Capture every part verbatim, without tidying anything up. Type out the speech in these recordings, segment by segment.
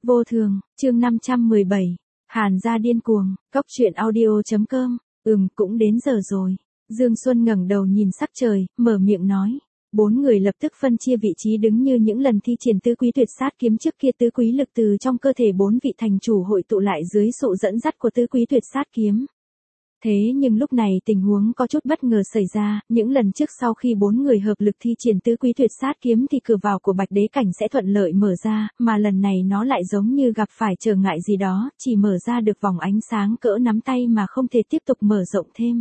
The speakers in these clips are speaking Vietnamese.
Vô thường, chương năm trăm mười bảy. Hàn gia điên cuồng, cốc truyện audio chấm com. Ừm, cũng đến giờ rồi. Dương Xuân ngẩng đầu nhìn sắc trời, mở miệng nói. Bốn người lập tức phân chia vị trí đứng như những lần thi triển tứ quý tuyệt sát kiếm trước kia, tứ quý lực từ trong cơ thể bốn vị thành chủ hội tụ lại dưới sự dẫn dắt của tứ quý tuyệt sát kiếm. Thế nhưng lúc này tình huống có chút bất ngờ xảy ra, những lần trước sau khi bốn người hợp lực thi triển tứ quý tuyệt sát kiếm thì cửa vào của Bạch Đế Cảnh sẽ thuận lợi mở ra, mà lần này nó lại giống như gặp phải trở ngại gì đó, chỉ mở ra được vòng ánh sáng cỡ nắm tay mà không thể tiếp tục mở rộng thêm.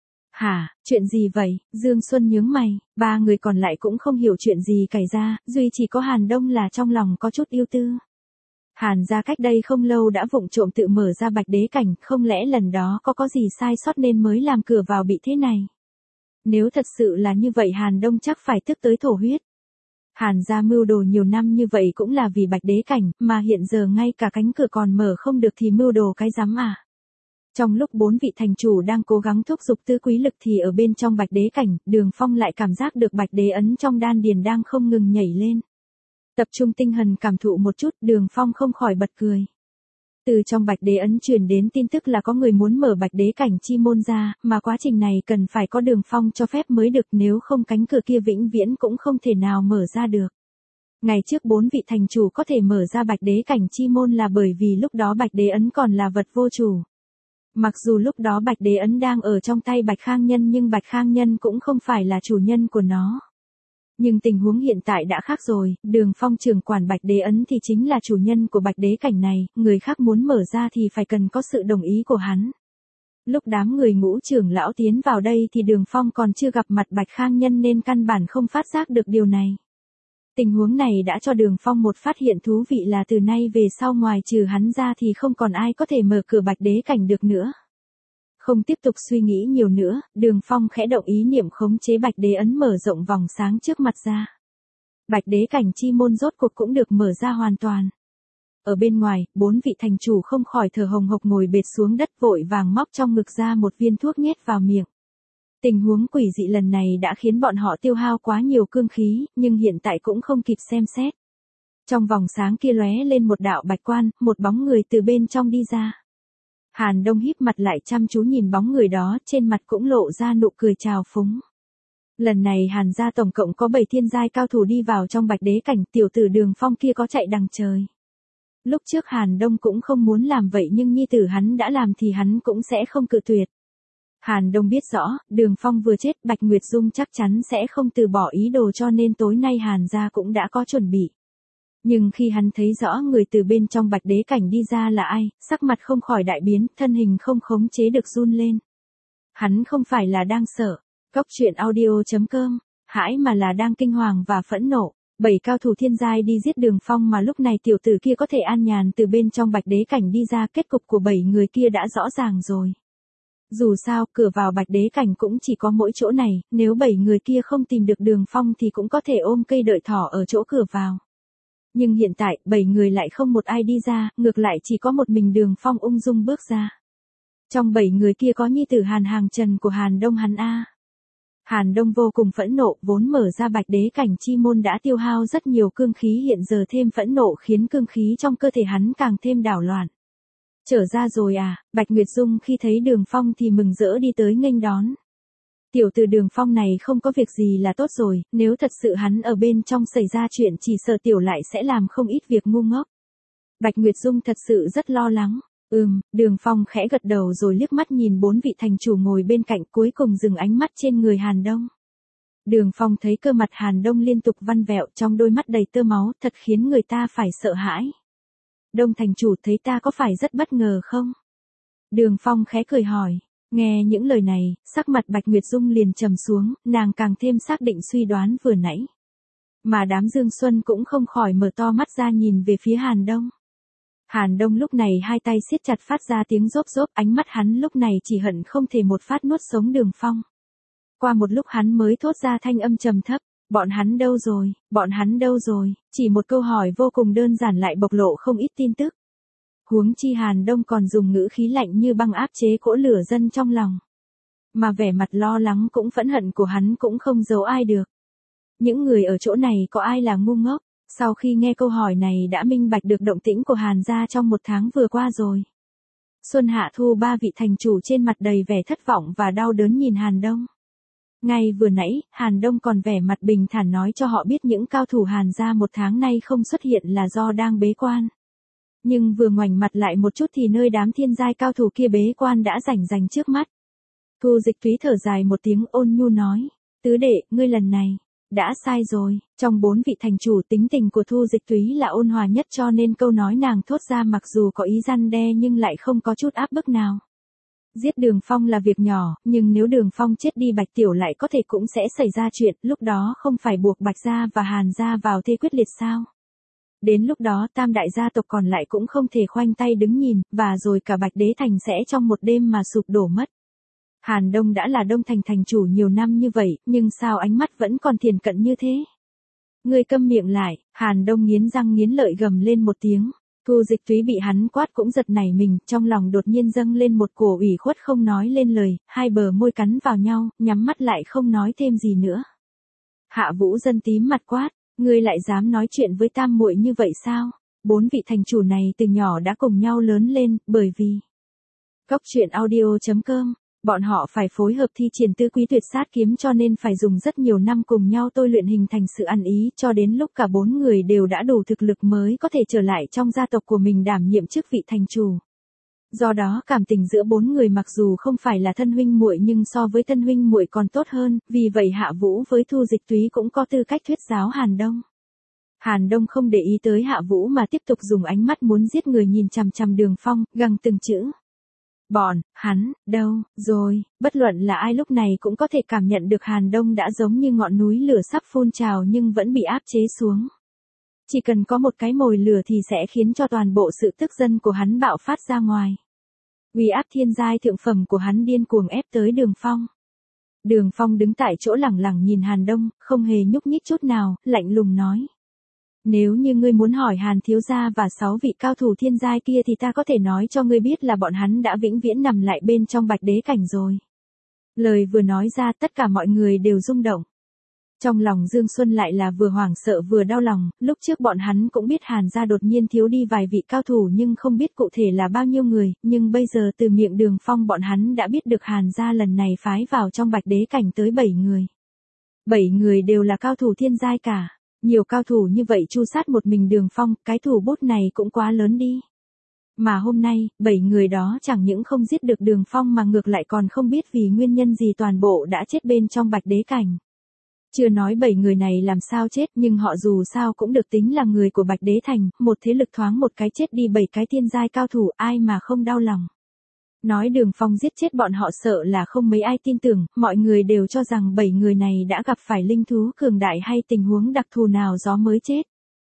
Hả, chuyện gì vậy? Dương Xuân nhướng mày, ba người còn lại cũng không hiểu chuyện gì xảy ra, duy chỉ có Hàn Đông là trong lòng có chút ưu tư. Hàn gia cách đây không lâu đã vụng trộm tự mở ra Bạch Đế Cảnh, không lẽ lần đó có có gì sai sót nên mới làm cửa vào bị thế này? Nếu thật sự là như vậy Hàn Đông chắc phải tức tới thổ huyết. Hàn gia mưu đồ nhiều năm như vậy cũng là vì Bạch Đế Cảnh, mà hiện giờ ngay cả cánh cửa còn mở không được thì mưu đồ cái rắm à? Trong lúc bốn vị thành chủ đang cố gắng thúc giục tứ quý lực thì ở bên trong Bạch Đế Cảnh, Đường Phong lại cảm giác được Bạch Đế ấn trong đan điền đang không ngừng nhảy lên. Tập trung tinh thần cảm thụ một chút, Đường Phong không khỏi bật cười. Từ trong Bạch Đế ấn truyền đến tin tức là có người muốn mở Bạch Đế Cảnh chi môn ra, mà quá trình này cần phải có Đường Phong cho phép mới được, nếu không cánh cửa kia vĩnh viễn cũng không thể nào mở ra được. Ngày trước bốn vị thành chủ có thể mở ra Bạch Đế Cảnh chi môn là bởi vì lúc đó Bạch Đế ấn còn là vật vô chủ. Mặc dù lúc đó Bạch Đế ấn đang ở trong tay Bạch Khang Nhân nhưng Bạch Khang Nhân cũng không phải là chủ nhân của nó. Nhưng tình huống hiện tại đã khác rồi, Đường Phong trưởng quản Bạch Đế ấn thì chính là chủ nhân của Bạch Đế Cảnh này, người khác muốn mở ra thì phải cần có sự đồng ý của hắn. Lúc đám người ngũ trưởng lão tiến vào đây thì Đường Phong còn chưa gặp mặt Bạch Khang Nhân nên căn bản không phát giác được điều này. Tình huống này đã cho Đường Phong một phát hiện thú vị là từ nay về sau ngoài trừ hắn ra thì không còn ai có thể mở cửa Bạch Đế Cảnh được nữa. Không tiếp tục suy nghĩ nhiều nữa, Đường Phong khẽ động ý niệm khống chế Bạch Đế ấn mở rộng vòng sáng trước mặt ra. Bạch Đế Cảnh chi môn rốt cuộc cũng được mở ra hoàn toàn. Ở bên ngoài, bốn vị thành chủ không khỏi thở hồng hộc ngồi bệt xuống đất vội vàng móc trong ngực ra một viên thuốc nhét vào miệng. Tình huống quỷ dị lần này đã khiến bọn họ tiêu hao quá nhiều cương khí, nhưng hiện tại cũng không kịp xem xét. Trong vòng sáng kia lóe lên một đạo bạch quan, một bóng người từ bên trong đi ra. Hàn Đông híp mặt lại chăm chú nhìn bóng người đó, trên mặt cũng lộ ra nụ cười trào phúng. Lần này Hàn gia tổng cộng có bảy thiên giai cao thủ đi vào trong Bạch Đế Cảnh, tiểu tử Đường Phong kia có chạy đằng trời. Lúc trước Hàn Đông cũng không muốn làm vậy nhưng nhi tử hắn đã làm thì hắn cũng sẽ không cự tuyệt. Hàn Đông biết rõ, Đường Phong vừa chết Bạch Nguyệt Dung chắc chắn sẽ không từ bỏ ý đồ cho nên tối nay Hàn gia cũng đã có chuẩn bị. Nhưng khi hắn thấy rõ người từ bên trong Bạch Đế Cảnh đi ra là ai, sắc mặt không khỏi đại biến, thân hình không khống chế được run lên. Hắn không phải là đang sợ, cốc truyện audio chấm com, hãi mà là đang kinh hoàng và phẫn nộ. Bảy cao thủ thiên giai đi giết Đường Phong mà lúc này tiểu tử kia có thể an nhàn từ bên trong Bạch Đế Cảnh đi ra, kết cục của bảy người kia đã rõ ràng rồi. Dù sao, cửa vào Bạch Đế Cảnh cũng chỉ có mỗi chỗ này, nếu bảy người kia không tìm được Đường Phong thì cũng có thể ôm cây đợi thỏ ở chỗ cửa vào. Nhưng hiện tại, bảy người lại không một ai đi ra, ngược lại chỉ có một mình Đường Phong ung dung bước ra. Trong bảy người kia có nhi tử Hàn Hàng Trần của Hàn Đông hắn a. Hàn Đông vô cùng phẫn nộ, vốn mở ra Bạch Đế Cảnh chi môn đã tiêu hao rất nhiều cương khí, hiện giờ thêm phẫn nộ khiến cương khí trong cơ thể hắn càng thêm đảo loạn. Trở ra rồi à? Bạch Nguyệt Dung khi thấy Đường Phong thì mừng rỡ đi tới nghênh đón. Tiểu tử Đường Phong này không có việc gì là tốt rồi, nếu thật sự hắn ở bên trong xảy ra chuyện chỉ sợ tiểu lại sẽ làm không ít việc ngu ngốc. Bạch Nguyệt Dung thật sự rất lo lắng. Ừm, Đường Phong khẽ gật đầu rồi liếc mắt nhìn bốn vị thành chủ ngồi bên cạnh, cuối cùng dừng ánh mắt trên người Hàn Đông. Đường Phong thấy cơ mặt Hàn Đông liên tục vặn vẹo, trong đôi mắt đầy tơ máu, thật khiến người ta phải sợ hãi. Đông thành chủ thấy ta có phải rất bất ngờ không? Đường Phong khẽ cười hỏi. Nghe những lời này, sắc mặt Bạch Nguyệt Dung liền trầm xuống, nàng càng thêm xác định suy đoán vừa nãy. Mà đám Dương Xuân cũng không khỏi mở to mắt ra nhìn về phía Hàn Đông. Hàn Đông lúc này hai tay siết chặt phát ra tiếng rốp rốp, ánh mắt hắn lúc này chỉ hận không thể một phát nuốt sống Đường Phong. Qua một lúc hắn mới thốt ra thanh âm trầm thấp, bọn hắn đâu rồi, bọn hắn đâu rồi, chỉ một câu hỏi vô cùng đơn giản lại bộc lộ không ít tin tức. Huống chi Hàn Đông còn dùng ngữ khí lạnh như băng áp chế cỗ lửa dân trong lòng. Mà vẻ mặt lo lắng cũng phẫn hận của hắn cũng không giấu ai được. Những người ở chỗ này có ai là ngu ngốc, Sau khi nghe câu hỏi này đã minh bạch được động tĩnh của Hàn gia trong một tháng vừa qua rồi. Xuân Hạ Thu ba vị thành chủ trên mặt đầy vẻ thất vọng và đau đớn nhìn Hàn Đông. Ngay vừa nãy, Hàn Đông còn vẻ mặt bình thản nói cho họ biết những cao thủ Hàn gia một tháng nay không xuất hiện là do đang bế quan. Nhưng vừa ngoảnh mặt lại một chút thì nơi đám thiên giai cao thủ kia bế quan đã rảnh rành trước mắt. Thu Dịch Túy thở dài một tiếng ôn nhu nói, tứ đệ, ngươi lần này, đã sai rồi. Trong bốn vị thành chủ tính tình của Thu Dịch Túy là ôn hòa nhất cho nên câu nói nàng thốt ra mặc dù có ý răn đe nhưng lại không có chút áp bức nào. Giết Đường Phong là việc nhỏ, nhưng nếu Đường Phong chết đi Bạch Tiểu lại có thể cũng sẽ xảy ra chuyện, lúc đó không phải buộc Bạch gia và Hàn gia vào thế quyết liệt sao? Đến lúc đó tam đại gia tộc còn lại cũng không thể khoanh tay đứng nhìn, và rồi cả Bạch Đế Thành sẽ trong một đêm mà sụp đổ mất. Hàn Đông đã là Đông Thành thành chủ nhiều năm như vậy, nhưng sao ánh mắt vẫn còn thiền cận như thế? Ngươi câm miệng lại, Hàn Đông nghiến răng nghiến lợi gầm lên một tiếng. Thu Dịch Túy bị hắn quát cũng giật nảy mình, trong lòng đột nhiên dâng lên một cổ ủy khuất không nói lên lời, hai bờ môi cắn vào nhau, nhắm mắt lại không nói thêm gì nữa. Hạ Vũ Dân tím mặt quát, ngươi lại dám nói chuyện với tam muội như vậy sao? Bốn vị thành chủ này từ nhỏ đã cùng nhau lớn lên, bởi vì Cốc truyện audio chấm com, bọn họ phải phối hợp thi triển tứ quý tuyệt sát kiếm cho nên phải dùng rất nhiều năm cùng nhau tôi luyện hình thành sự ăn ý cho đến lúc cả bốn người đều đã đủ thực lực mới có thể trở lại trong gia tộc của mình đảm nhiệm chức vị thành chủ. Do đó cảm tình giữa bốn người mặc dù không phải là thân huynh muội nhưng so với thân huynh muội còn tốt hơn, vì vậy Hạ Vũ với Thu Dịch Túy cũng có tư cách thuyết giáo Hàn Đông. Hàn Đông không để ý tới Hạ Vũ mà tiếp tục dùng ánh mắt muốn giết người nhìn chằm chằm Đường Phong, gằn từng chữ. Bọn, hắn, đâu, rồi, bất luận là ai lúc này cũng có thể cảm nhận được Hàn Đông đã giống như ngọn núi lửa sắp phun trào nhưng vẫn bị áp chế xuống. Chỉ cần có một cái mồi lửa thì sẽ khiến cho toàn bộ sự tức giận của hắn bạo phát ra ngoài. Uy áp thiên giai thượng phẩm của hắn điên cuồng ép tới Đường Phong. Đường Phong đứng tại chỗ lẳng lặng nhìn Hàn Đông, không hề nhúc nhích chút nào, lạnh lùng nói. Nếu như ngươi muốn hỏi Hàn thiếu gia và sáu vị cao thủ thiên giai kia thì ta có thể nói cho ngươi biết là bọn hắn đã vĩnh viễn nằm lại bên trong Bạch Đế Cảnh rồi. Lời vừa nói ra tất cả mọi người đều rung động. Trong lòng Dương Xuân lại là vừa hoảng sợ vừa đau lòng, lúc trước bọn hắn cũng biết Hàn gia đột nhiên thiếu đi vài vị cao thủ nhưng không biết cụ thể là bao nhiêu người, nhưng bây giờ từ miệng Đường Phong bọn hắn đã biết được Hàn gia lần này phái vào trong Bạch Đế Cảnh tới bảy người. Bảy người đều là cao thủ thiên giai cả. Nhiều cao thủ như vậy chu sát một mình Đường Phong, cái thủ bút này cũng quá lớn đi. Mà hôm nay, bảy người đó chẳng những không giết được Đường Phong mà ngược lại còn không biết vì nguyên nhân gì toàn bộ đã chết bên trong Bạch Đế Cảnh. Chưa nói bảy người này làm sao chết nhưng họ dù sao cũng được tính là người của Bạch Đế Thành, một thế lực thoáng một cái chết đi bảy cái thiên giai cao thủ ai mà không đau lòng. Nói Đường Phong giết chết bọn họ sợ là không mấy ai tin tưởng, mọi người đều cho rằng bảy người này đã gặp phải linh thú cường đại hay tình huống đặc thù nào gió mới chết.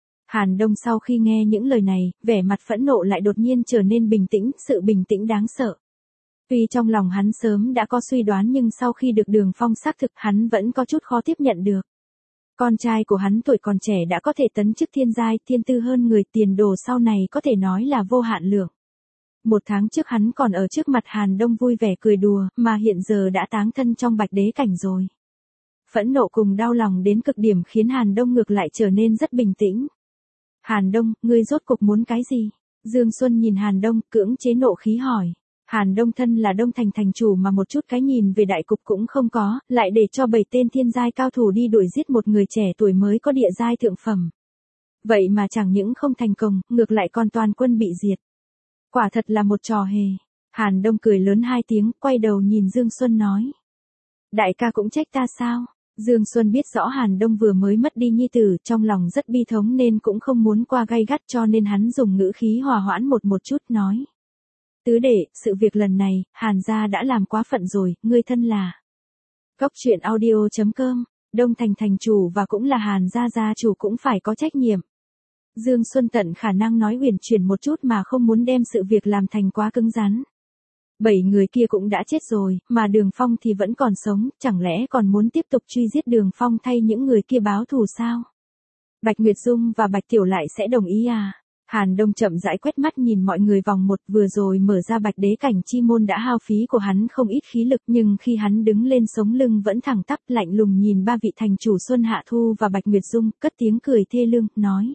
Hàn Đông sau khi nghe những lời này, vẻ mặt phẫn nộ lại đột nhiên trở nên bình tĩnh, sự bình tĩnh đáng sợ. Tuy trong lòng hắn sớm đã có suy đoán nhưng sau khi được Đường Phong xác thực hắn vẫn có chút khó tiếp nhận được. Con trai của hắn tuổi còn trẻ đã có thể tấn chức thiên giai, thiên tư hơn người, tiền đồ sau này có thể nói là vô hạn lượng. Một tháng trước hắn còn ở trước mặt Hàn Đông vui vẻ cười đùa, mà hiện giờ đã táng thân trong Bạch Đế Cảnh rồi. Phẫn nộ cùng đau lòng đến cực điểm khiến Hàn Đông ngược lại trở nên rất bình tĩnh. Hàn Đông, ngươi rốt cục muốn cái gì? Dương Xuân nhìn Hàn Đông, cưỡng chế nộ khí hỏi. Hàn Đông thân là Đông Thành thành chủ mà một chút cái nhìn về đại cục cũng không có, lại để cho bảy tên thiên giai cao thủ đi đuổi giết một người trẻ tuổi mới có địa giai thượng phẩm. Vậy mà chẳng những không thành công, ngược lại còn toàn quân bị diệt. Quả thật là một trò hề. Hàn Đông cười lớn hai tiếng, quay đầu nhìn Dương Xuân nói. Đại ca cũng trách ta sao? Dương Xuân biết rõ Hàn Đông vừa mới mất đi nhi tử, trong lòng rất bi thống nên cũng không muốn qua gay gắt cho nên hắn dùng ngữ khí hòa hoãn một một chút nói. Tứ đệ, sự việc lần này, Hàn gia đã làm quá phận rồi, ngươi thân là. Cốc truyện audio chấm com, Đông Thành thành chủ và cũng là Hàn gia gia chủ cũng phải có trách nhiệm. Dương Xuân tận khả năng nói huyền chuyển một chút mà không muốn đem sự việc làm thành quá cứng rắn. Bảy người kia cũng đã chết rồi, mà Đường Phong thì vẫn còn sống, chẳng lẽ còn muốn tiếp tục truy giết Đường Phong thay những người kia báo thù sao? Bạch Nguyệt Dung và Bạch Tiểu lại sẽ đồng ý à? Hàn Đông chậm rãi quét mắt nhìn mọi người vòng một, vừa rồi mở ra bạch đế cảnh chi môn đã hao phí của hắn không ít khí lực, nhưng khi hắn đứng lên sống lưng vẫn thẳng tắp, lạnh lùng nhìn ba vị thành chủ Xuân Hạ Thu và Bạch Nguyệt Dung, cất tiếng cười thê lương, nói.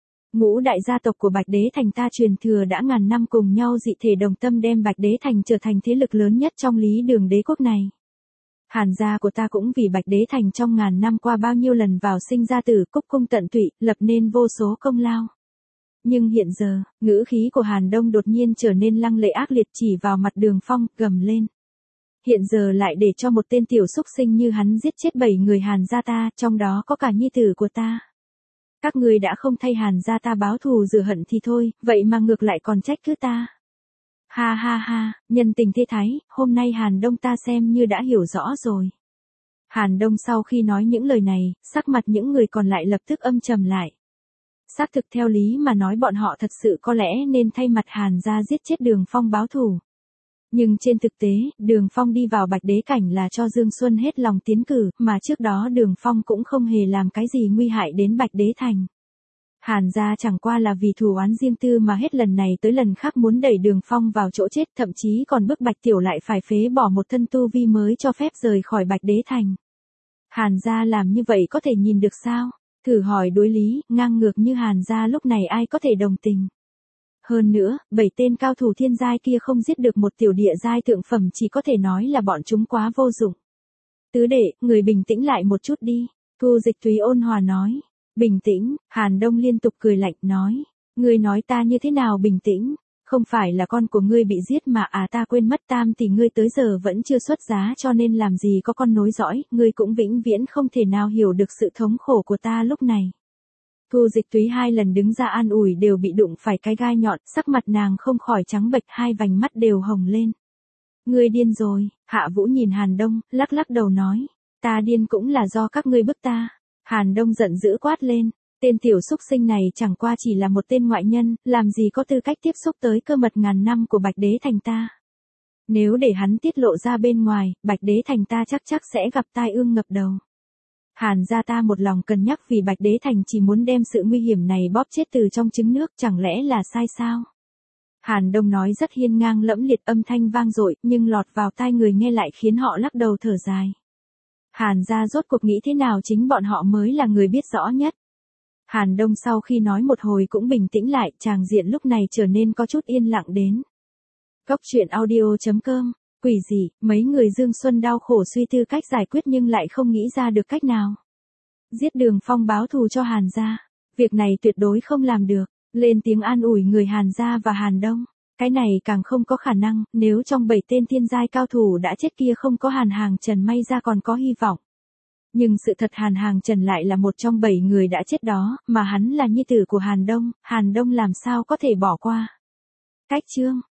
Ngũ đại gia tộc của Bạch Đế Thành ta truyền thừa đã ngàn năm cùng nhau dị thể đồng tâm đem Bạch Đế Thành trở thành thế lực lớn nhất trong Lý Đường đế quốc này. Hàn gia của ta cũng vì Bạch Đế Thành trong ngàn năm qua bao nhiêu lần vào sinh ra tử, cúc cung tận tụy, lập nên vô số công lao. Nhưng hiện giờ, ngữ khí của Hàn Đông đột nhiên trở nên lăng lệ ác liệt, chỉ vào mặt Đường Phong, gầm lên. Hiện giờ lại để cho một tên tiểu xúc sinh như hắn giết chết bảy người Hàn gia ta, trong đó có cả nhi tử của ta. Các ngươi đã không thay Hàn gia ta báo thù rửa hận thì thôi, vậy mà ngược lại còn trách cứ ta. Ha ha ha, nhân tình thế thái, hôm nay Hàn Đông ta xem như đã hiểu rõ rồi. Hàn Đông sau khi nói những lời này, sắc mặt những người còn lại lập tức âm trầm lại. Xác thực theo lý mà nói bọn họ thật sự có lẽ nên thay mặt Hàn gia giết chết Đường Phong báo thù. Nhưng trên thực tế, Đường Phong đi vào Bạch Đế Cảnh là cho Dương Xuân hết lòng tiến cử, mà trước đó Đường Phong cũng không hề làm cái gì nguy hại đến Bạch Đế Thành. Hàn gia chẳng qua là vì thù oán riêng tư mà hết lần này tới lần khác muốn đẩy Đường Phong vào chỗ chết, thậm chí còn bức Bạch Tiểu lại phải phế bỏ một thân tu vi mới cho phép rời khỏi Bạch Đế Thành. Hàn gia làm như vậy có thể nhìn được sao? Thử hỏi đối lý, ngang ngược như Hàn gia lúc này ai có thể đồng tình? Hơn nữa, bảy tên cao thủ thiên giai kia không giết được một tiểu địa giai thượng phẩm chỉ có thể nói là bọn chúng quá vô dụng. Tứ đệ, người bình tĩnh lại một chút đi. Thu Dịch Thúy ôn hòa nói. Bình tĩnh, Hàn Đông liên tục cười lạnh nói. Ngươi nói ta như thế nào bình tĩnh? Không phải là con của ngươi bị giết mà à ta quên mất Tam tỷ ngươi tới giờ vẫn chưa xuất giá cho nên làm gì có con nối dõi, ngươi cũng vĩnh viễn không thể nào hiểu được sự thống khổ của ta lúc này. Thu Dịch Thúy hai lần đứng ra an ủi đều bị đụng phải cái gai nhọn, sắc mặt nàng không khỏi trắng bệch, hai vành mắt đều hồng lên. Ngươi điên rồi, Hạ Vũ nhìn Hàn Đông, lắc lắc đầu nói. Ta điên cũng là do các ngươi bức ta. Hàn Đông giận dữ quát lên. Tên tiểu xúc sinh này chẳng qua chỉ là một tên ngoại nhân, làm gì có tư cách tiếp xúc tới cơ mật ngàn năm của Bạch Đế Thành ta. Nếu để hắn tiết lộ ra bên ngoài, Bạch Đế Thành ta chắc chắc sẽ gặp tai ương ngập đầu. Hàn gia ta một lòng cân nhắc vì Bạch Đế Thành chỉ muốn đem sự nguy hiểm này bóp chết từ trong trứng nước, chẳng lẽ là sai sao? Hàn Đông nói rất hiên ngang lẫm liệt, âm thanh vang dội, nhưng lọt vào tai người nghe lại khiến họ lắc đầu thở dài. Hàn gia rốt cuộc nghĩ thế nào chính bọn họ mới là người biết rõ nhất. Hàn Đông sau khi nói một hồi cũng bình tĩnh lại, tràng diện lúc này trở nên có chút yên lặng đến. Góc truyện audio chấm com, quỷ gì, mấy người Dương Xuân đau khổ suy tư cách giải quyết nhưng lại không nghĩ ra được cách nào. Giết Đường Phong báo thù cho Hàn gia, việc này tuyệt đối không làm được, lên tiếng an ủi người Hàn gia và Hàn Đông. Cái này càng không có khả năng, nếu trong bảy tên thiên giai cao thủ đã chết kia không có Hàn Hàng Trần may ra còn có hy vọng. Nhưng sự thật Hàn Hàng Trần lại là một trong bảy người đã chết đó, mà hắn là nhi tử của Hàn Đông, Hàn Đông làm sao có thể bỏ qua. Cách chương